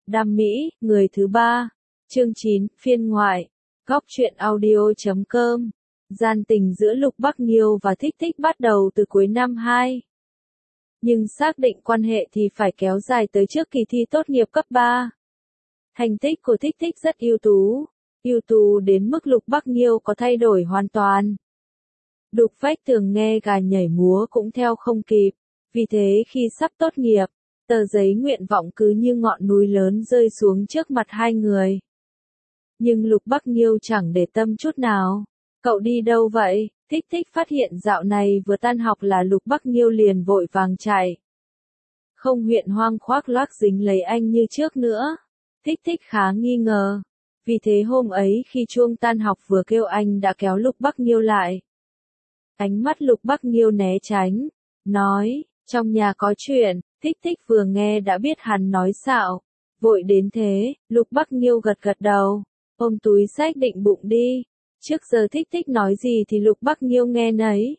Đam Mỹ, người thứ ba. Chương 9, phiên ngoại. Góc truyện audio.com. Gian tình giữa Lục Bắc Nghiêu và Thích Thích bắt đầu từ cuối năm 2. Nhưng xác định quan hệ thì phải kéo dài tới trước kỳ thi tốt nghiệp cấp 3. Thành tích của Thích Thích rất ưu tú đến mức Lục Bắc Nghiêu có thay đổi hoàn toàn. Đục vách tường nghe gà nhảy múa cũng theo không kịp, vì thế khi sắp tốt nghiệp, tờ giấy nguyện vọng cứ như ngọn núi lớn rơi xuống trước mặt hai người. Nhưng Lục Bắc Nghiêu chẳng để tâm chút nào. Cậu đi đâu vậy? Thích Thích phát hiện dạo này vừa tan học là Lục Bắc Nghiêu liền vội vàng chạy. Không huyện hoang khoác loác dính lấy anh như trước nữa. Thích Thích khá nghi ngờ. Vì thế hôm ấy khi chuông tan học vừa kêu anh đã kéo Lục Bắc Nghiêu lại. Ánh mắt Lục Bắc Nghiêu né tránh, nói, trong nhà có chuyện. Thích Thích vừa nghe đã biết hắn nói xạo. Vội đến thế, Lục Bắc Nghiêu gật gật đầu, ôm túi xách định bụng đi. Trước giờ Thích Thích nói gì thì Lục Bắc Nghiêu nghe nấy.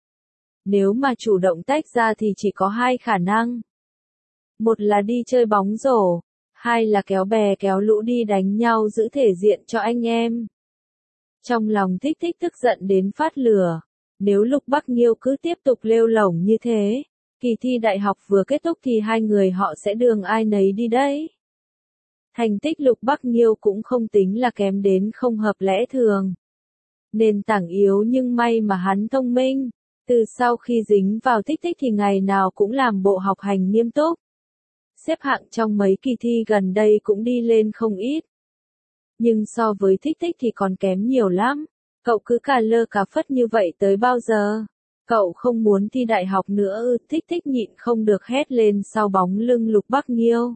Nếu mà chủ động tách ra thì chỉ có hai khả năng. Một là đi chơi bóng rổ, hai là kéo bè kéo lũ đi đánh nhau giữ thể diện cho anh em. Trong lòng Thích Thích tức giận đến phát lửa. Nếu Lục Bắc Nghiêu cứ tiếp tục lêu lổng như thế, kỳ thi đại học vừa kết thúc thì hai người họ sẽ đường ai nấy đi đấy. Thành tích Lục Bắc Nghiêu cũng không tính là kém đến không hợp lẽ thường. Nền tảng yếu nhưng may mà hắn thông minh. Từ sau khi dính vào Thích Thích thì ngày nào cũng làm bộ học hành nghiêm túc. Xếp hạng trong mấy kỳ thi gần đây cũng đi lên không ít. Nhưng so với Thích Thích thì còn kém nhiều lắm. Cậu cứ cà lơ cà phất như vậy tới bao giờ? Cậu không muốn thi đại học nữa ư? Thích Thích nhịn không được hét lên sau bóng lưng Lục Bắc Nghiêu.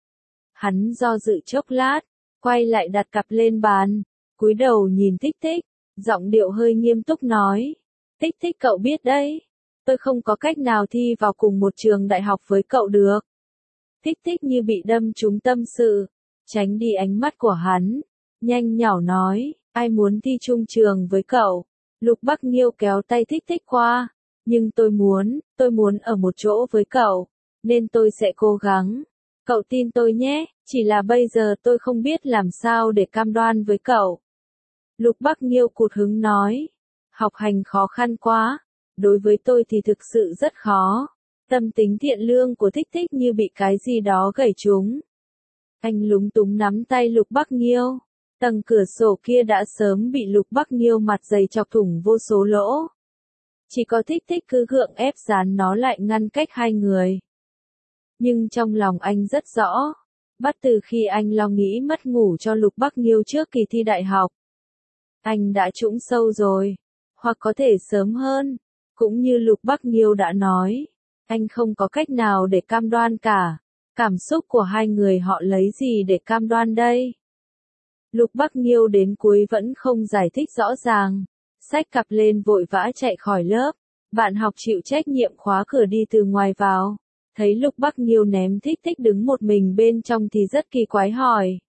Hắn do dự chốc lát, quay lại đặt cặp lên bàn, cúi đầu nhìn Thích Thích, giọng điệu hơi nghiêm túc nói. Thích Thích cậu biết đấy, tôi không có cách nào thi vào cùng một trường đại học với cậu được. Thích Thích như bị đâm trúng tâm sự, tránh đi ánh mắt của hắn, nhanh nhảu nói, ai muốn thi chung trường với cậu. Lục Bắc Nghiêu kéo tay Thích Thích qua, nhưng tôi muốn ở một chỗ với cậu, nên tôi sẽ cố gắng. Cậu tin tôi nhé, chỉ là bây giờ tôi không biết làm sao để cam đoan với cậu. Lục Bắc Nghiêu cụt hứng nói, học hành khó khăn quá, đối với tôi thì thực sự rất khó. Tâm tính thiện lương của Thích Thích như bị cái gì đó gẩy trúng. Anh lúng túng nắm tay Lục Bắc Nghiêu, tầng cửa sổ kia đã sớm bị Lục Bắc Nghiêu mặt dày chọc thủng vô số lỗ. Chỉ có Thích Thích cứ gượng ép dán nó lại ngăn cách hai người. Nhưng trong lòng anh rất rõ, bắt từ khi anh lo nghĩ mất ngủ cho Lục Bắc Nghiêu trước kỳ thi đại học. Anh đã trũng sâu rồi, hoặc có thể sớm hơn, cũng như Lục Bắc Nghiêu đã nói, anh không có cách nào để cam đoan cả. Cảm xúc của hai người họ lấy gì để cam đoan đây? Lục Bắc Nghiêu đến cuối vẫn không giải thích rõ ràng, xách cặp lên vội vã chạy khỏi lớp. Bạn học chịu trách nhiệm khóa cửa đi từ ngoài vào. Thấy Lục Bắc Nghiêu ném Thích Thích đứng một mình bên trong thì rất kỳ quái hỏi.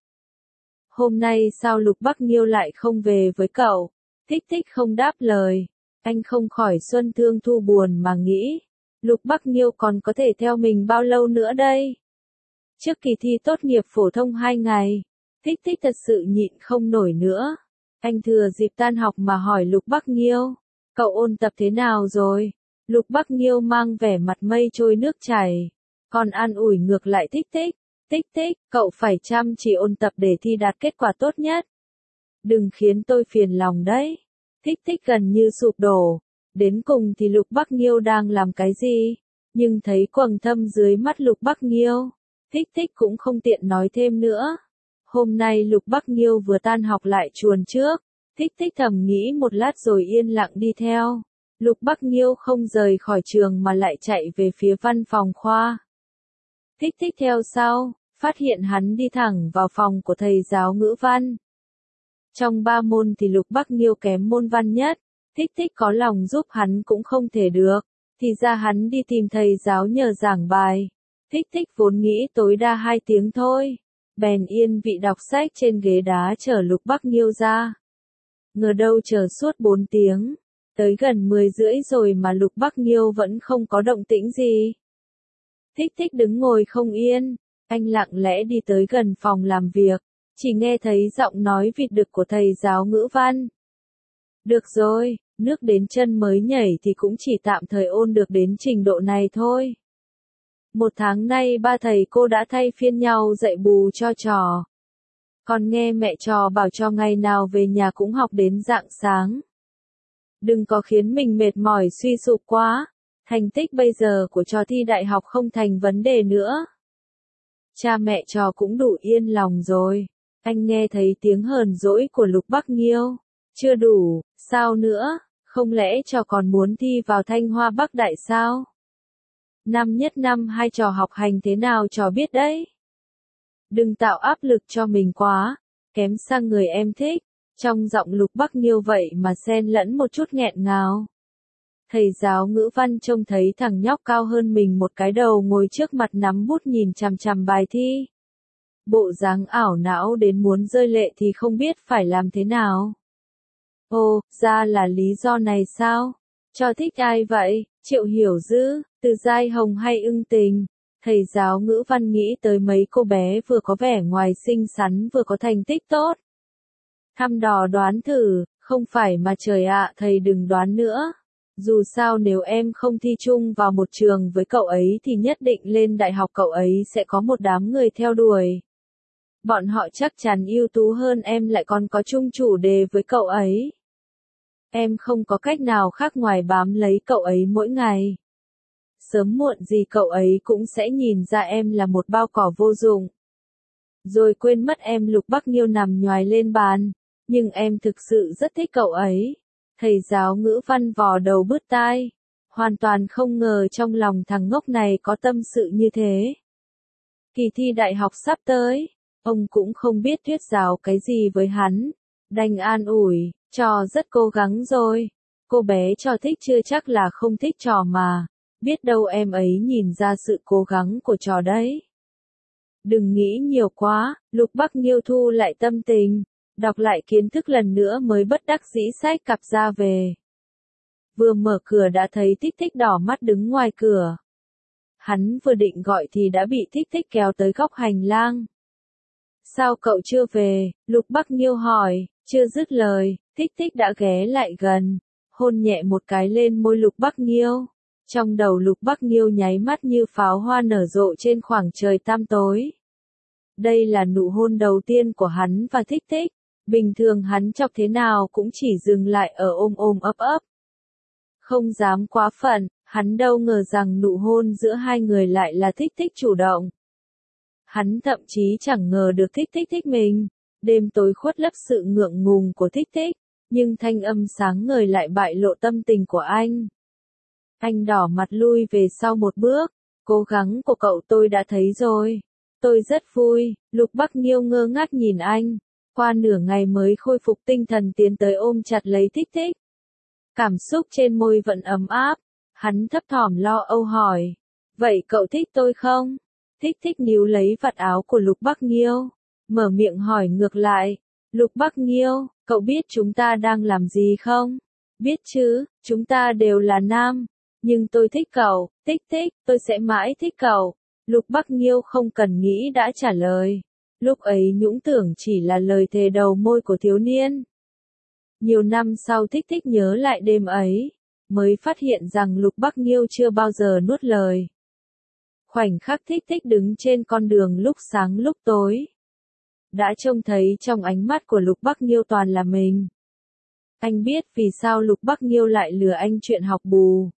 Hôm nay sao Lục Bắc Nghiêu lại không về với cậu? Thích Thích không đáp lời. Anh không khỏi xuân thương thu buồn mà nghĩ. Lục Bắc Nghiêu còn có thể theo mình bao lâu nữa đây? Trước kỳ thi tốt nghiệp phổ thông 2 ngày, Thích Thích thật sự nhịn không nổi nữa. Anh thừa dịp tan học mà hỏi Lục Bắc Nghiêu. Cậu ôn tập thế nào rồi? Lục Bắc Nghiêu mang vẻ mặt mây trôi nước chảy. Còn an ủi ngược lại Thích Thích. Thích Thích, cậu phải chăm chỉ ôn tập để thi đạt kết quả tốt nhất. Đừng khiến tôi phiền lòng đấy. Thích Thích gần như sụp đổ. Đến cùng thì Lục Bắc Nghiêu đang làm cái gì? Nhưng thấy quầng thâm dưới mắt Lục Bắc Nghiêu, Thích Thích cũng không tiện nói thêm nữa. Hôm nay Lục Bắc Nghiêu vừa tan học lại chuồn trước. Thích Thích thầm nghĩ một lát rồi yên lặng đi theo. Lục Bắc Nghiêu không rời khỏi trường mà lại chạy về phía văn phòng khoa. Thích Thích theo sau, phát hiện hắn đi thẳng vào phòng của thầy giáo ngữ văn. Trong 3 môn thì Lục Bắc Nghiêu kém môn văn nhất. Thích Thích có lòng giúp hắn cũng không thể được. Thì ra hắn đi tìm thầy giáo nhờ giảng bài. Thích Thích vốn nghĩ tối đa 2 tiếng thôi. Bèn yên vị đọc sách trên ghế đá chờ Lục Bắc Nghiêu ra. Ngờ đâu chờ suốt 4 tiếng. Tới gần 10 rưỡi rồi mà Lục Bắc Nghiêu vẫn không có động tĩnh gì. Thích Thích đứng ngồi không yên. Anh lặng lẽ đi tới gần phòng làm việc, chỉ nghe thấy giọng nói vịt đực của thầy giáo ngữ văn. Được rồi, nước đến chân mới nhảy thì cũng chỉ tạm thời ôn được đến trình độ này thôi. 1 tháng nay ba thầy cô đã thay phiên nhau dạy bù cho trò. Còn nghe mẹ trò bảo cho ngày nào về nhà cũng học đến rạng sáng. Đừng có khiến mình mệt mỏi suy sụp quá, thành tích bây giờ của trò thi đại học không thành vấn đề nữa. Cha mẹ trò cũng đủ yên lòng rồi. Anh nghe thấy tiếng hờn dỗi của Lục Bắc Nghiêu. Chưa đủ, sao nữa, không lẽ trò còn muốn thi vào Thanh Hoa Bắc Đại sao? Năm nhất năm hai trò học hành thế nào trò biết đấy. Đừng tạo áp lực cho mình quá, kém sang người em thích. Trong giọng Lục Bắc Nghiêu vậy mà xen lẫn một chút nghẹn ngào. Thầy giáo ngữ văn trông thấy thằng nhóc cao hơn mình một cái đầu ngồi trước mặt nắm bút nhìn chằm chằm bài thi. Bộ dáng ảo não đến muốn rơi lệ thì không biết phải làm thế nào. Ồ, ra là lý do này sao? Cho thích ai vậy? Triệu Hiểu Dư, Từ Giai Hồng hay Ưng Tình? Thầy giáo ngữ văn nghĩ tới mấy cô bé vừa có vẻ ngoài xinh xắn vừa có thành tích tốt. Thăm dò đoán thử, không phải mà trời ạ, thầy đừng đoán nữa. Dù sao nếu em không thi chung vào một trường với cậu ấy thì nhất định lên đại học cậu ấy sẽ có một đám người theo đuổi. Bọn họ chắc chắn ưu tú hơn em lại còn có chung chủ đề với cậu ấy. Em không có cách nào khác ngoài bám lấy cậu ấy mỗi ngày. Sớm muộn gì cậu ấy cũng sẽ nhìn ra em là một bao cỏ vô dụng. Rồi quên mất em. Lục Bắc Nghiêu nằm nhoài lên bàn. Nhưng em thực sự rất thích cậu ấy. Thầy giáo ngữ văn vò đầu bứt tai. Hoàn toàn không ngờ trong lòng thằng ngốc này có tâm sự như thế. Kỳ thi đại học sắp tới. Ông cũng không biết thuyết giáo cái gì với hắn. Đành an ủi, trò rất cố gắng rồi. Cô bé trò thích chưa chắc là không thích trò mà. Biết đâu em ấy nhìn ra sự cố gắng của trò đấy. Đừng nghĩ nhiều quá, Lục Bắc Nghiêu thu lại tâm tình. Đọc lại kiến thức lần nữa mới bất đắc dĩ xách cặp ra về. Vừa mở cửa đã thấy Thích Thích đỏ mắt đứng ngoài cửa. Hắn vừa định gọi thì đã bị Thích Thích kéo tới góc hành lang. Sao cậu chưa về? Lục Bắc Nghiêu hỏi, chưa dứt lời, Thích Thích đã ghé lại gần, hôn nhẹ một cái lên môi Lục Bắc Nghiêu. Trong đầu Lục Bắc Nghiêu nháy mắt như pháo hoa nở rộ trên khoảng trời tăm tối. Đây là nụ hôn đầu tiên của hắn và Thích Thích. Bình thường hắn chọc thế nào cũng chỉ dừng lại ở ôm ôm ấp ấp. Không dám quá phận, hắn đâu ngờ rằng nụ hôn giữa hai người lại là Thích Thích chủ động. Hắn thậm chí chẳng ngờ được Thích Thích thích mình. Đêm tối khuất lấp sự ngượng ngùng của Thích Thích, nhưng thanh âm sáng ngời lại bại lộ tâm tình của anh. Anh đỏ mặt lui về sau một bước. Cố gắng của cậu tôi đã thấy rồi. Tôi rất vui. Lục Bắc Nghiêu ngơ ngác nhìn anh. Qua nửa ngày mới khôi phục tinh thần tiến tới ôm chặt lấy Thích Thích. Cảm xúc trên môi vẫn ấm áp. Hắn thấp thỏm lo âu hỏi. Vậy cậu thích tôi không? Thích Thích níu lấy vạt áo của Lục Bắc Nghiêu. Mở miệng hỏi ngược lại. Lục Bắc Nghiêu, cậu biết chúng ta đang làm gì không? Biết chứ, chúng ta đều là nam. Nhưng tôi thích cậu, Thích Thích, tôi sẽ mãi thích cậu. Lục Bắc Nghiêu không cần nghĩ đã trả lời. Lúc ấy nhũng tưởng chỉ là lời thề đầu môi của thiếu niên. Nhiều năm sau Thích Thích nhớ lại đêm ấy, mới phát hiện rằng Lục Bắc Nghiêu chưa bao giờ nuốt lời. Khoảnh khắc Thích Thích đứng trên con đường lúc sáng lúc tối. Đã trông thấy trong ánh mắt của Lục Bắc Nghiêu toàn là mình. Anh biết vì sao Lục Bắc Nghiêu lại lừa anh chuyện học bù.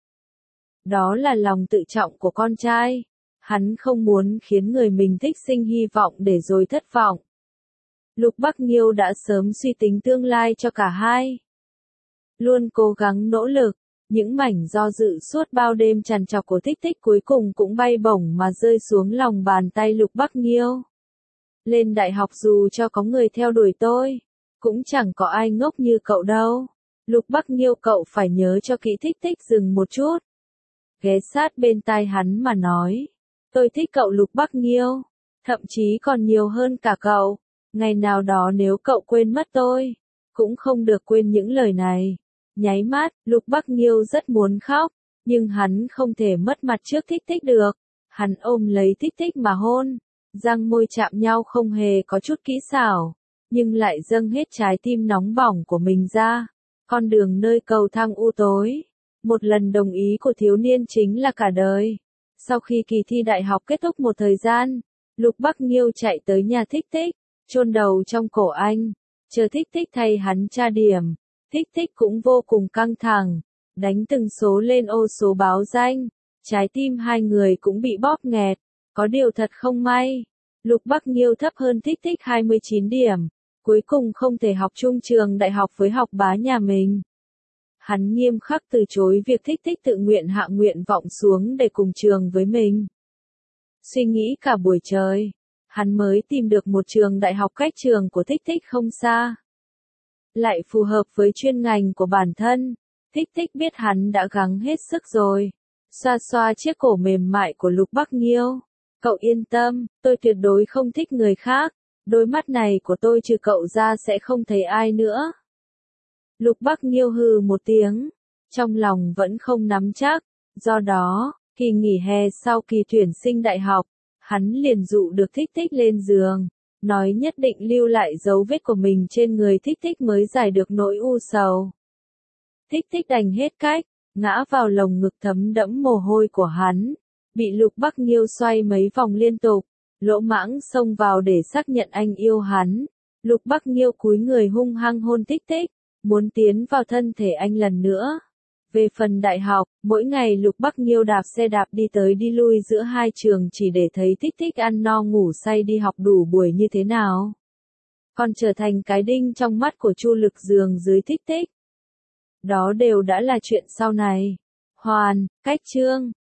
Đó là lòng tự trọng của con trai. Hắn không muốn khiến người mình thích sinh hy vọng để rồi thất vọng. Lục Bắc Nghiêu đã sớm suy tính tương lai cho cả hai. Luôn cố gắng nỗ lực, những mảnh do dự suốt bao đêm trằn trọc của Thích Thích cuối cùng cũng bay bổng mà rơi xuống lòng bàn tay Lục Bắc Nghiêu. Lên đại học dù cho có người theo đuổi tôi, cũng chẳng có ai ngốc như cậu đâu. Lục Bắc Nghiêu cậu phải nhớ cho kỹ. Thích Thích dừng một chút. Ghé sát bên tai hắn mà nói. Tôi thích cậu Lục Bắc Nghiêu, thậm chí còn nhiều hơn cả cậu. Ngày nào đó nếu cậu quên mất tôi, cũng không được quên những lời này. Nháy mắt, Lục Bắc Nghiêu rất muốn khóc, nhưng hắn không thể mất mặt trước Thích Thích được. Hắn ôm lấy Thích Thích mà hôn. Răng môi chạm nhau không hề có chút kỹ xảo, nhưng lại dâng hết trái tim nóng bỏng của mình ra. Con đường nơi cầu thang u tối. Một lần đồng ý của thiếu niên chính là cả đời. Sau khi kỳ thi đại học kết thúc một thời gian, Lục Bắc Nghiêu chạy tới nhà Thích Thích, chôn đầu trong cổ anh, chờ Thích Thích thay hắn tra điểm. Thích Thích cũng vô cùng căng thẳng, đánh từng số lên ô số báo danh, trái tim hai người cũng bị bóp nghẹt. Có điều thật không may, Lục Bắc Nghiêu thấp hơn Thích Thích 29 điểm, cuối cùng không thể học chung trường đại học với học bá nhà mình. Hắn nghiêm khắc từ chối việc Thích Thích tự nguyện hạ nguyện vọng xuống để cùng trường với mình. Suy nghĩ cả buổi trời, hắn mới tìm được một trường đại học cách trường của Thích Thích không xa, lại phù hợp với chuyên ngành của bản thân. Thích Thích biết hắn đã gắng hết sức rồi, xoa xoa chiếc cổ mềm mại của Lục Bắc Nghiêu. Cậu yên tâm, tôi tuyệt đối không thích người khác, đôi mắt này của tôi trừ cậu ra sẽ không thấy ai nữa. Lục Bắc Nghiêu hừ một tiếng, trong lòng vẫn không nắm chắc, do đó, kỳ nghỉ hè sau kỳ tuyển sinh đại học, hắn liền dụ được Thích Thích lên giường, nói nhất định lưu lại dấu vết của mình trên người Thích Thích mới giải được nỗi u sầu. Thích Thích đành hết cách, ngã vào lồng ngực thấm đẫm mồ hôi của hắn, bị Lục Bắc Nghiêu xoay mấy vòng liên tục, lỗ mãng xông vào để xác nhận anh yêu hắn. Lục Bắc Nghiêu cúi người hung hăng hôn Thích Thích, muốn tiến vào thân thể anh lần nữa. Về phần đại học, mỗi ngày Lục Bắc Nghiêu đạp xe đạp đi tới đi lui giữa hai trường chỉ để thấy Thích Thích ăn no ngủ say đi học đủ buổi như thế nào. Còn trở thành cái đinh trong mắt của Chu Lực giường dưới Thích Thích. Đó đều đã là chuyện sau này. Hoàn, cách chương.